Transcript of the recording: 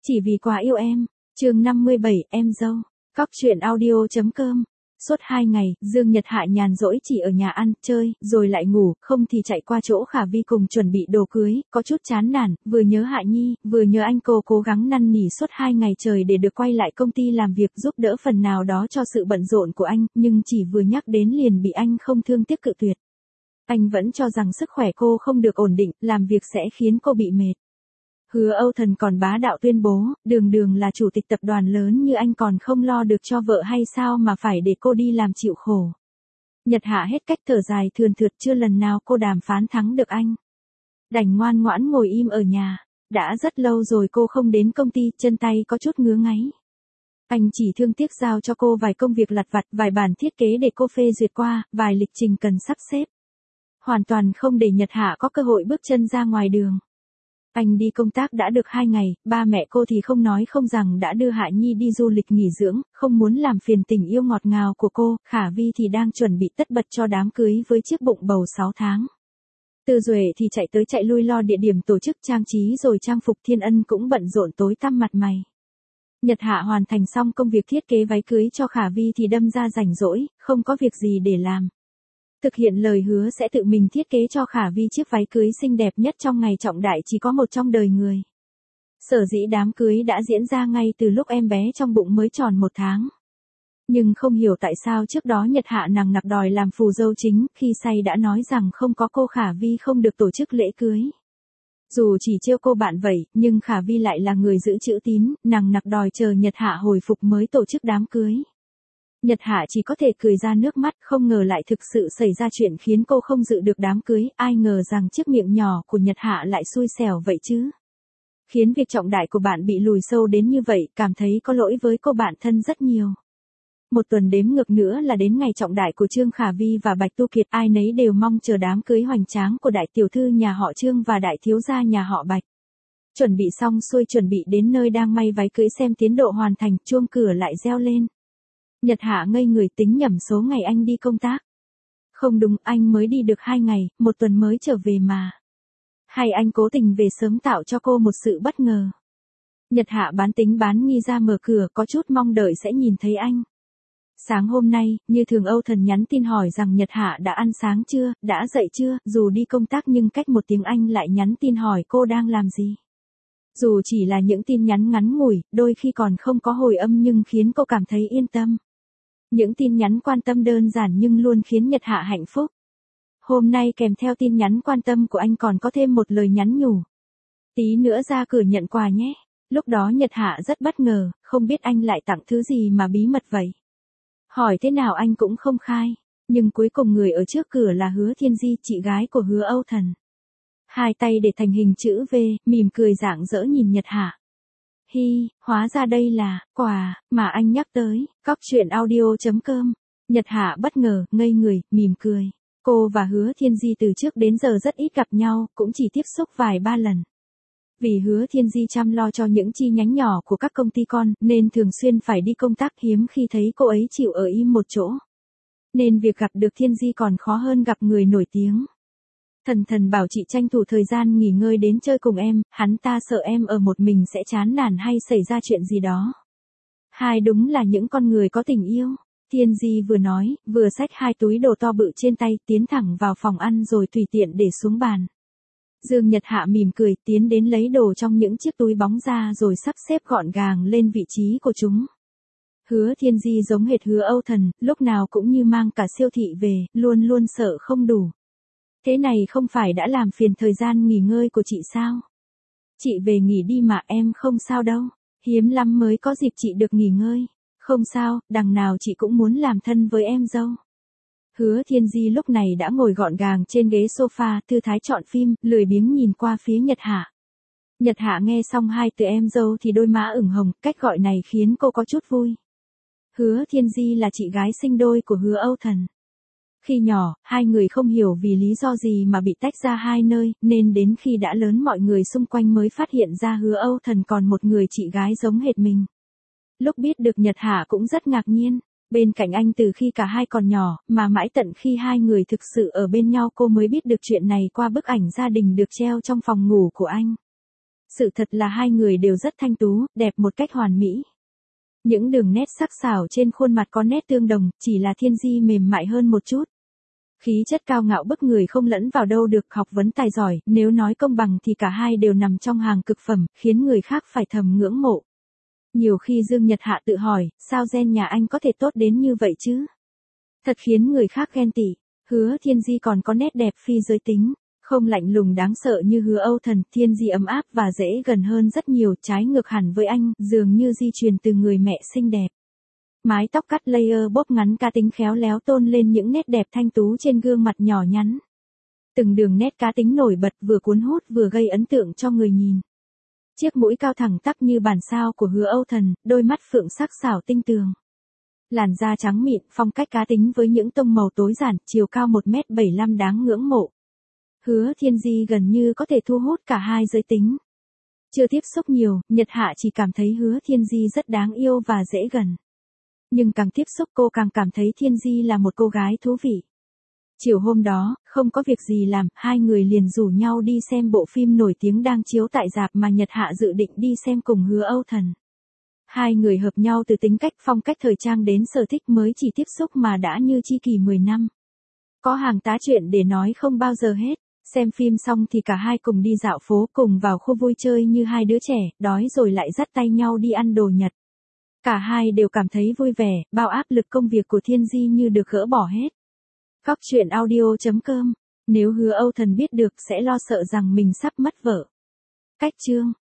Chỉ vì quá yêu em. Chương 57, em dâu. Cóc truyện audio.com. Suốt 2 ngày, Dương Nhật Hạ nhàn rỗi chỉ ở nhà ăn, chơi, rồi lại ngủ, không thì chạy qua chỗ Khả Vi cùng chuẩn bị đồ cưới, có chút chán nản, vừa nhớ Hạ Nhi, vừa nhớ anh cô cố gắng năn nỉ suốt 2 ngày trời để được quay lại công ty làm việc giúp đỡ phần nào đó cho sự bận rộn của anh, nhưng chỉ vừa nhắc đến liền bị anh không thương tiếc cự tuyệt. Anh vẫn cho rằng sức khỏe cô không được ổn định, làm việc sẽ khiến cô bị mệt. Hứa Âu Thần còn bá đạo tuyên bố, đường đường là chủ tịch tập đoàn lớn như anh còn không lo được cho vợ hay sao mà phải để cô đi làm chịu khổ. Nhật Hạ hết cách thở dài thườn thượt, chưa lần nào cô đàm phán thắng được anh. Đành ngoan ngoãn ngồi im ở nhà, đã rất lâu rồi cô không đến công ty, chân tay có chút ngứa ngáy. Anh chỉ thương tiếc giao cho cô vài công việc lặt vặt, vài bản thiết kế để cô phê duyệt qua, vài lịch trình cần sắp xếp. Hoàn toàn không để Nhật Hạ có cơ hội bước chân ra ngoài đường. Anh đi công tác đã được 2 ngày, ba mẹ cô thì không nói không rằng đã đưa Hạ Nhi đi du lịch nghỉ dưỡng, không muốn làm phiền tình yêu ngọt ngào của cô. Khả Vi thì đang chuẩn bị tất bật cho đám cưới với chiếc bụng bầu 6 tháng. Từ Duệ thì chạy tới chạy lui lo địa điểm tổ chức trang trí rồi trang phục. Thiên Ân cũng bận rộn tối tăm mặt mày. Nhật Hạ hoàn thành xong công việc thiết kế váy cưới cho Khả Vi thì đâm ra rảnh rỗi, không có việc gì để làm. Thực hiện lời hứa sẽ tự mình thiết kế cho Khả Vi chiếc váy cưới xinh đẹp nhất trong ngày trọng đại chỉ có một trong đời người. Sở dĩ đám cưới đã diễn ra ngay từ lúc em bé trong bụng mới tròn 1 tháng. Nhưng không hiểu tại sao trước đó Nhật Hạ nằng nặc đòi làm phù dâu chính, khi say đã nói rằng không có cô Khả Vi không được tổ chức lễ cưới. Dù chỉ trêu cô bạn vậy, nhưng Khả Vi lại là người giữ chữ tín, nằng nặc đòi chờ Nhật Hạ hồi phục mới tổ chức đám cưới. Nhật Hạ chỉ có thể cười ra nước mắt, không ngờ lại thực sự xảy ra chuyện khiến cô không dự được đám cưới, ai ngờ rằng chiếc miệng nhỏ của Nhật Hạ lại xui xẻo vậy chứ. Khiến việc trọng đại của bạn bị lùi sâu đến như vậy, cảm thấy có lỗi với cô bạn thân rất nhiều. Một tuần đếm ngược nữa là đến ngày trọng đại của Trương Khả Vi và Bạch Tu Kiệt, ai nấy đều mong chờ đám cưới hoành tráng của đại tiểu thư nhà họ Trương và đại thiếu gia nhà họ Bạch. Chuẩn bị xong xuôi, chuẩn bị đến nơi đang may váy cưới xem tiến độ hoàn thành, chuông cửa lại reo lên. Nhật Hạ ngây người tính nhầm số ngày anh đi công tác. Không đúng, anh mới đi được 2 ngày, 1 tuần mới trở về mà. Hay anh cố tình về sớm tạo cho cô một sự bất ngờ. Nhật Hạ bán tính bán nghi ra mở cửa, có chút mong đợi sẽ nhìn thấy anh. Sáng hôm nay, như thường Âu Thần nhắn tin hỏi rằng Nhật Hạ đã ăn sáng chưa, đã dậy chưa, dù đi công tác nhưng cách 1 tiếng anh lại nhắn tin hỏi cô đang làm gì. Dù chỉ là những tin nhắn ngắn ngủi, đôi khi còn không có hồi âm nhưng khiến cô cảm thấy yên tâm. Những tin nhắn quan tâm đơn giản nhưng luôn khiến Nhật Hạ hạnh phúc. Hôm nay kèm theo tin nhắn quan tâm của anh còn có thêm một lời nhắn nhủ. Tí nữa ra cửa nhận quà nhé. Lúc đó Nhật Hạ rất bất ngờ, không biết anh lại tặng thứ gì mà bí mật vậy. Hỏi thế nào anh cũng không khai, nhưng cuối cùng người ở trước cửa là Hứa Thiên Di, chị gái của Hứa Âu Thần. Hai tay để thành hình chữ V, mỉm cười rạng rỡ nhìn Nhật Hạ. Hi, hóa ra đây là quà mà anh nhắc tới. Cóc truyện audio.com. Nhật Hạ bất ngờ, ngây người, mỉm cười. Cô và Hứa Thiên Di từ trước đến giờ rất ít gặp nhau, cũng chỉ tiếp xúc vài ba lần. Vì Hứa Thiên Di chăm lo cho những chi nhánh nhỏ của các công ty con, nên thường xuyên phải đi công tác, hiếm khi thấy cô ấy chịu ở im một chỗ. Nên việc gặp được Thiên Di còn khó hơn gặp người nổi tiếng. Thần bảo chị tranh thủ thời gian nghỉ ngơi đến chơi cùng em, hắn ta sợ em ở một mình sẽ chán nản hay xảy ra chuyện gì đó. Hai đúng là những con người có tình yêu. Thiên Di vừa nói, vừa xách 2 túi đồ to bự trên tay, tiến thẳng vào phòng ăn rồi tùy tiện để xuống bàn. Dương Nhật Hạ mỉm cười, tiến đến lấy đồ trong những chiếc túi bóng ra rồi sắp xếp gọn gàng lên vị trí của chúng. Hứa Thiên Di giống hệt Hứa Âu Thần, lúc nào cũng như mang cả siêu thị về, luôn luôn sợ không đủ. Thế này không phải đã làm phiền thời gian nghỉ ngơi của chị sao? Chị về nghỉ đi mà, em không sao đâu. Hiếm lắm mới có dịp chị được nghỉ ngơi. Không sao, đằng nào chị cũng muốn làm thân với em dâu. Hứa Thiên Di lúc này đã ngồi gọn gàng trên ghế sofa, thư thái chọn phim, lười biếng nhìn qua phía Nhật Hạ. Nhật Hạ nghe xong 2 từ em dâu thì đôi má ửng hồng, cách gọi này khiến cô có chút vui. Hứa Thiên Di là chị gái sinh đôi của Hứa Âu Thần. Khi nhỏ, hai người không hiểu vì lý do gì mà bị tách ra hai nơi, nên đến khi đã lớn mọi người xung quanh mới phát hiện ra Hứa Âu Thần còn một người chị gái giống hệt mình. Lúc biết được Nhật Hạ cũng rất ngạc nhiên, bên cạnh anh từ khi cả hai còn nhỏ, mà mãi tận khi hai người thực sự ở bên nhau cô mới biết được chuyện này qua bức ảnh gia đình được treo trong phòng ngủ của anh. Sự thật là hai người đều rất thanh tú, đẹp một cách hoàn mỹ. Những đường nét sắc sảo trên khuôn mặt có nét tương đồng, chỉ là Thiên Di mềm mại hơn một chút. Khí chất cao ngạo bức người không lẫn vào đâu được, học vấn tài giỏi, nếu nói công bằng thì cả hai đều nằm trong hàng cực phẩm, khiến người khác phải thầm ngưỡng mộ. Nhiều khi Dương Nhật Hạ tự hỏi, sao gen nhà anh có thể tốt đến như vậy chứ? Thật khiến người khác ghen tị. Hứa Thiên Di còn có nét đẹp phi giới tính, không lạnh lùng đáng sợ như Hứa Âu Thần, Thiên Di ấm áp và dễ gần hơn rất nhiều, trái ngược hẳn với anh, dường như di truyền từ người mẹ xinh đẹp. Mái tóc cắt layer bóp ngắn cá tính khéo léo tôn lên những nét đẹp thanh tú trên gương mặt nhỏ nhắn. Từng đường nét cá tính nổi bật vừa cuốn hút vừa gây ấn tượng cho người nhìn. Chiếc mũi cao thẳng tắp như bản sao của Hứa Âu Thần, đôi mắt phượng sắc sảo tinh tường. Làn da trắng mịn, phong cách cá tính với những tông màu tối giản, chiều cao 1m75 đáng ngưỡng mộ. Hứa Thiên Di gần như có thể thu hút cả hai giới tính. Chưa tiếp xúc nhiều, Nhật Hạ chỉ cảm thấy Hứa Thiên Di rất đáng yêu và dễ gần. Nhưng càng tiếp xúc cô càng cảm thấy Thiên Di là một cô gái thú vị. Chiều hôm đó, không có việc gì làm, hai người liền rủ nhau đi xem bộ phim nổi tiếng đang chiếu tại rạp mà Nhật Hạ dự định đi xem cùng Hứa Âu Thần. Hai người hợp nhau từ tính cách, phong cách thời trang đến sở thích, mới chỉ tiếp xúc mà đã như tri kỷ 10 năm. Có hàng tá chuyện để nói không bao giờ hết. Xem phim xong thì cả hai cùng đi dạo phố, cùng vào khu vui chơi như hai đứa trẻ, đói rồi lại dắt tay nhau đi ăn đồ Nhật. Cả hai đều cảm thấy vui vẻ, bao áp lực công việc của Thiên Di như được gỡ bỏ hết. Góc truyện audio.com. Nếu Hứa Âu Thần biết được sẽ lo sợ rằng mình sắp mất vợ. Cách chương